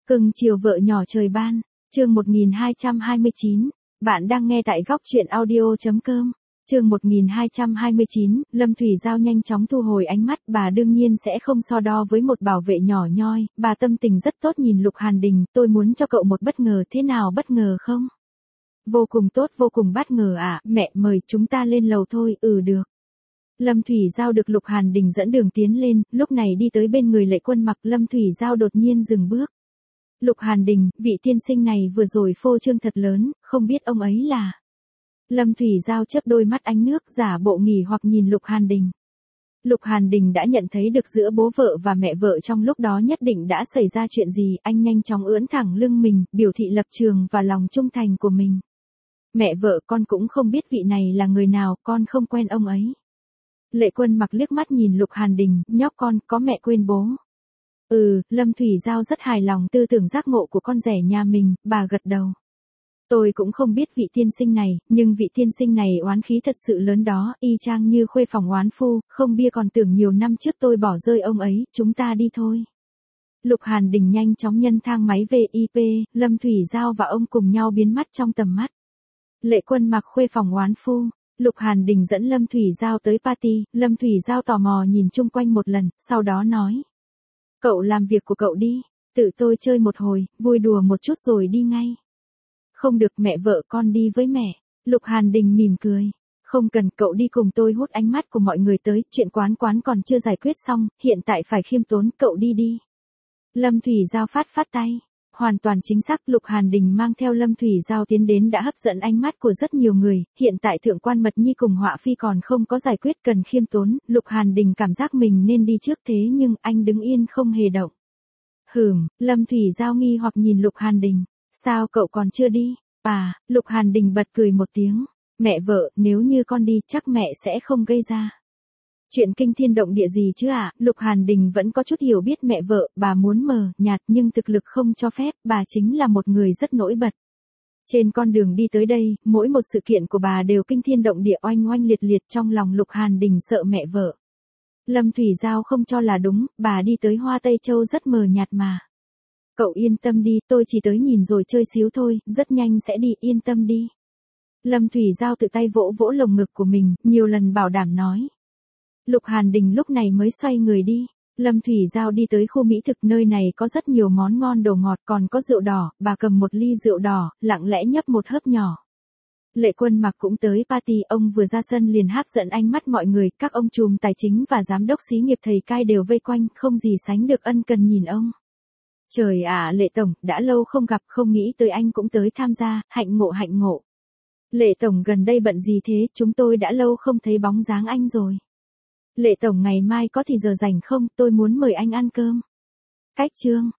Cưng chiều vợ nhỏ trời ban, chương 1229, bạn đang nghe tại góc truyện audio.com. Chương 1229, Lâm Thủy Giao nhanh chóng thu hồi ánh mắt, bà đương nhiên sẽ không so đo với một bảo vệ nhỏ nhoi, bà tâm tình rất tốt nhìn Lục Hàn Đình, tôi muốn cho cậu một bất ngờ, thế nào bất ngờ không? Vô cùng tốt, vô cùng bất ngờ à, mẹ mời chúng ta lên lầu thôi, được. Lâm Thủy Giao được Lục Hàn Đình dẫn đường tiến lên, lúc này đi tới bên người Lệ Quân Mặc, Lâm Thủy Giao đột nhiên dừng bước. Lục Hàn Đình, vị tiên sinh này vừa rồi phô trương thật lớn, không biết ông ấy là... Lâm Thủy Giao chớp đôi mắt ánh nước giả bộ nghỉ hoặc nhìn Lục Hàn Đình. Lục Hàn Đình đã nhận thấy được giữa bố vợ và mẹ vợ trong lúc đó nhất định đã xảy ra chuyện gì, anh nhanh chóng ưỡn thẳng lưng mình, biểu thị lập trường và lòng trung thành của mình. Mẹ vợ, con cũng không biết vị này là người nào, con không quen ông ấy. Lệ Quân Mặc liếc mắt nhìn Lục Hàn Đình, nhóc con, có mẹ quên bố. Lâm Thủy Giao rất hài lòng tư tưởng giác ngộ của con rể nhà mình, bà gật đầu. Tôi cũng không biết vị tiên sinh này, nhưng vị tiên sinh này oán khí thật sự lớn đó, y chang như khuê phòng oán phu, không bia còn tưởng nhiều năm trước tôi bỏ rơi ông ấy, chúng ta đi thôi. Lục Hàn Đình nhanh chóng nhân thang máy về IP, Lâm Thủy Giao và ông cùng nhau biến mất trong tầm mắt. Lệ Quân Mặc khuê phòng oán phu. Lục Hàn Đình dẫn Lâm Thủy Giao tới party, Lâm Thủy Giao tò mò nhìn chung quanh một lần, sau đó nói. Cậu làm việc của cậu đi, tự tôi chơi một hồi, vui đùa một chút rồi đi ngay. Không được, mẹ vợ, con đi với mẹ. Lục Hàn Đình mỉm cười. Không cần, cậu đi cùng tôi. Hút ánh mắt của mọi người tới, chuyện quán còn chưa giải quyết xong, hiện tại phải khiêm tốn, cậu đi đi. Lâm Thủy Giao phát tay. Hoàn toàn chính xác, Lục Hàn Đình mang theo Lâm Thủy Giao tiến đến đã hấp dẫn ánh mắt của rất nhiều người, hiện tại thượng quan Mật Nhi cùng Họa Phi còn không có giải quyết, cần khiêm tốn, Lục Hàn Đình cảm giác mình nên đi trước, thế nhưng anh đứng yên không hề động. Lâm Thủy Giao nghi hoặc nhìn Lục Hàn Đình, sao cậu còn chưa đi? Lục Hàn Đình bật cười một tiếng, mẹ vợ, nếu như con đi chắc mẹ sẽ không gây ra chuyện kinh thiên động địa gì chứ ạ? Lục Hàn Đình vẫn có chút hiểu biết mẹ vợ, bà muốn mờ nhạt nhưng thực lực không cho phép, bà chính là một người rất nổi bật. Trên con đường đi tới đây, mỗi một sự kiện của bà đều kinh thiên động địa, oanh oanh liệt liệt, trong lòng Lục Hàn Đình sợ mẹ vợ. Lâm Thủy Giao không cho là đúng, bà đi tới Hoa Tây Châu rất mờ nhạt mà. Cậu yên tâm đi, tôi chỉ tới nhìn rồi chơi xíu thôi, rất nhanh sẽ đi, yên tâm đi. Lâm Thủy Giao tự tay vỗ vỗ lồng ngực của mình, nhiều lần bảo đảm nói. Lục Hàn Đình lúc này mới xoay người đi. Lâm Thủy Giao đi tới khu mỹ thực, nơi này có rất nhiều món ngon đồ ngọt, còn có rượu đỏ, bà cầm một ly rượu đỏ, lặng lẽ nhấp một hớp nhỏ. Lệ Quân Mặc cũng tới party, ông vừa ra sân liền hấp dẫn ánh mắt mọi người, các ông trùm tài chính và giám đốc xí nghiệp thầy cai đều vây quanh, không gì sánh được ân cần nhìn ông. Trời ạ, Lệ Tổng, đã lâu không gặp, không nghĩ tới anh cũng tới tham gia, hạnh ngộ. Lệ Tổng gần đây bận gì thế, chúng tôi đã lâu không thấy bóng dáng anh rồi. Lệ Tổng ngày mai có thì giờ rảnh không, tôi muốn mời anh ăn cơm. Cách chương.